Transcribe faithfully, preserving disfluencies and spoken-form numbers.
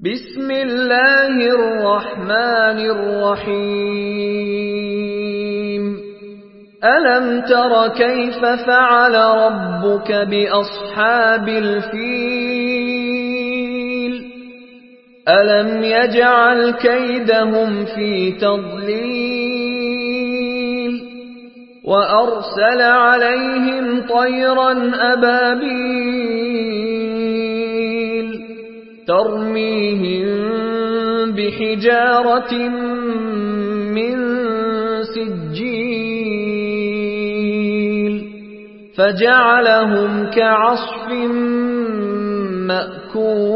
بسم الله الرحمن الرحيم ألم تر كيف فعل ربك بأصحاب الفيل ألم يجعل كيدهم في تضليل وأرسل عليهم طيرا أبابيل ترميهم بحجارة من سجيل فجعلهم كعصف مأكول